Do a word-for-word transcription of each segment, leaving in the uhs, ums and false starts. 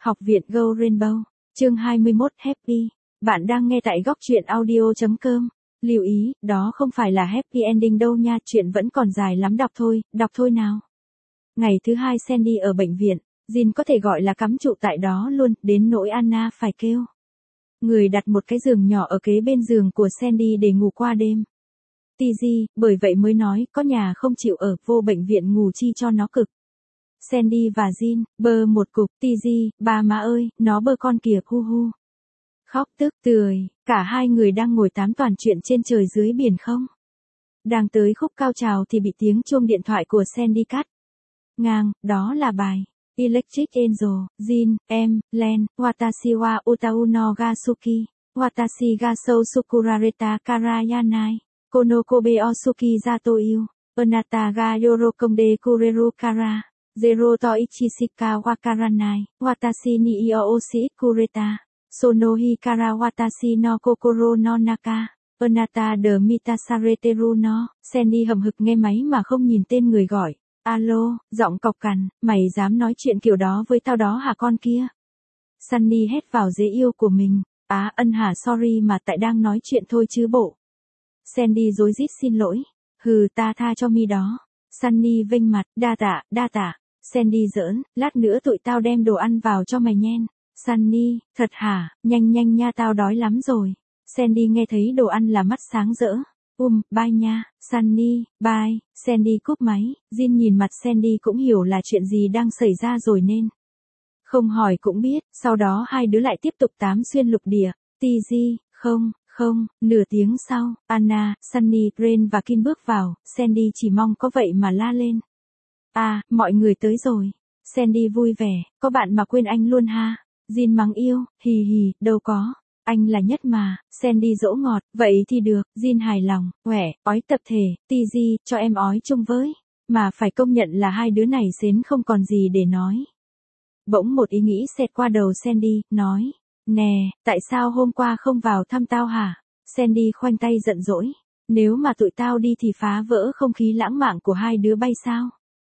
Học viện Go Rainbow, chương hai mươi mốt Happy. Bạn đang nghe tại góc truyện audio chấm com. Lưu ý, đó không phải là happy ending đâu nha, chuyện vẫn còn dài lắm, đọc thôi, đọc thôi nào. Ngày thứ hai Sandy ở bệnh viện, Jin có thể gọi là cắm trụ tại đó luôn, đến nỗi Anna phải kêu người đặt một cái giường nhỏ ở kế bên giường của Sandy để ngủ qua đêm. Tz, bởi vậy mới nói, có nhà không chịu ở, vô bệnh viện ngủ chi cho nó cực. Sandy và Jin, bơ một cục, Tz, ba má ơi, nó bơ con kìa, hu hu. Khóc tức tưởi, cả hai người đang ngồi tám toàn chuyện trên trời dưới biển không. Đang tới khúc cao trào thì bị tiếng chuông điện thoại của Sandy cắt ngang, đó là bài Electric Angel. Jin, em, Len, Watashi wa Utau no ga Suki, Watashi ga sou Sukurareta Karayanai, Kono kobe o Suki zato iu, Onata ga Yorokonde kureru kara, Zero to ichishika wakaranai, Watashi ni io oshi kureta, Sono hikara watashi no kokoro no naka, Onata de mitasareteru no. Sandy hậm hực nghe máy mà không nhìn tên người gọi. Alo, giọng cộc cằn, mày dám nói chuyện kiểu đó với tao đó hả con kia? Sunny hét vào dế yêu của mình. Á ân hả, sorry mà tại đang nói chuyện thôi chứ bộ. Sandy rối rít xin lỗi. Hừ, ta tha cho mi đó. Sunny vênh mặt, đa tạ, đa tạ. Sandy giỡn, lát nữa tụi tao đem đồ ăn vào cho mày nhen. Sunny, thật hả, nhanh nhanh nha, tao đói lắm rồi. Sandy nghe thấy đồ ăn là mắt sáng rỡ. Um, bye nha, Sunny, bye. Sandy cúp máy, Jin nhìn mặt Sandy cũng hiểu là chuyện gì đang xảy ra rồi nên không hỏi cũng biết, sau đó hai đứa lại tiếp tục tám xuyên lục địa. Tz, không, không, nửa tiếng sau, Anna, Sunny, Ren và Kim bước vào, Sandy chỉ mong có vậy mà la lên. À, mọi người tới rồi. Sandy vui vẻ, có bạn mà quên anh luôn ha. Jin mắng yêu, hì hì, đâu có. Anh là nhất mà. Sandy dỗ ngọt, vậy thì được. Jin hài lòng, quẻ, ói tập thể, Tz, cho em ói chung với. Mà phải công nhận là hai đứa này xến không còn gì để nói. Bỗng một ý nghĩ xẹt qua đầu Sandy, nói, nè, tại sao hôm qua không vào thăm tao hả? Sandy khoanh tay giận dỗi, nếu mà tụi tao đi thì phá vỡ không khí lãng mạn của hai đứa bay sao?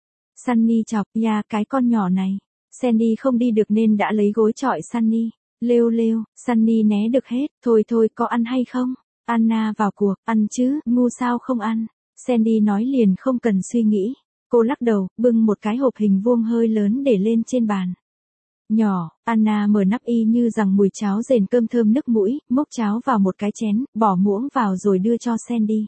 Sunny chọc, ya cái con nhỏ này. Sandy không đi được nên đã lấy gối chọi Sunny. Lêu lêu, Sunny né được hết, thôi thôi, có ăn hay không? Anna vào cuộc, ăn chứ, ngu sao không ăn? Sandy nói liền không cần suy nghĩ. Cô lắc đầu, bưng một cái hộp hình vuông hơi lớn để lên trên bàn. Nhỏ, Anna mở nắp y như rằng mùi cháo rền cơm thơm nức mũi, múc cháo vào một cái chén, bỏ muỗng vào rồi đưa cho Sandy.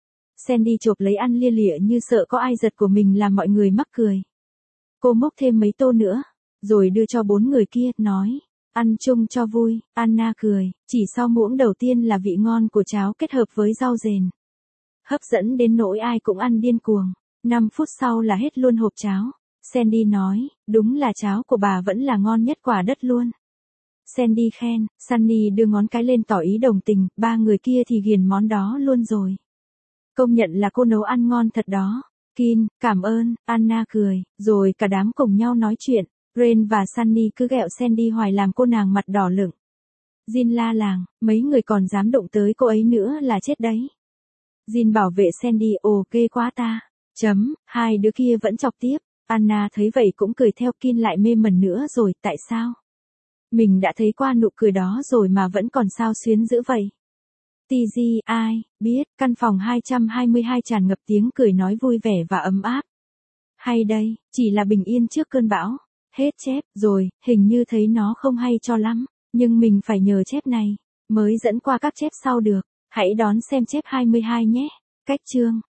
Sandy chộp lấy ăn lia lịa như sợ có ai giật của mình làm mọi người mắc cười. Cô múc thêm mấy tô nữa, rồi đưa cho bốn người kia, nói, ăn chung cho vui. Anna cười, chỉ sau muỗng đầu tiên là vị ngon của cháo kết hợp với rau rền. Hấp dẫn đến nỗi ai cũng ăn điên cuồng. năm phút sau là hết luôn hộp cháo. Sandy nói, đúng là cháo của bà vẫn là ngon nhất quả đất luôn. Sandy khen, Sunny đưa ngón cái lên tỏ ý đồng tình, ba người kia thì ghiền món đó luôn rồi. Công nhận là cô nấu ăn ngon thật đó. Kin, cảm ơn, Anna cười, rồi cả đám cùng nhau nói chuyện. Ren và Sunny cứ ghẹo Sandy hoài làm cô nàng mặt đỏ lửng. Jin la làng, mấy người còn dám động tới cô ấy nữa là chết đấy. Jin bảo vệ Sandy, ồ ghê quá ta. Chấm, hai đứa kia vẫn chọc tiếp. Anna thấy vậy cũng cười theo. Kin lại mê mẩn nữa rồi, tại sao? Mình đã thấy qua nụ cười đó rồi mà vẫn còn sao xuyến dữ vậy. Tz, ai biết, căn phòng hai trăm hai mươi hai tràn ngập tiếng cười nói vui vẻ và ấm áp. Hay đây, chỉ là bình yên trước cơn bão. Hết chép, rồi, hình như thấy nó không hay cho lắm, nhưng mình phải nhờ chép này, mới dẫn qua các chép sau được. Hãy đón xem chép hai mươi hai nhé. Cách chương.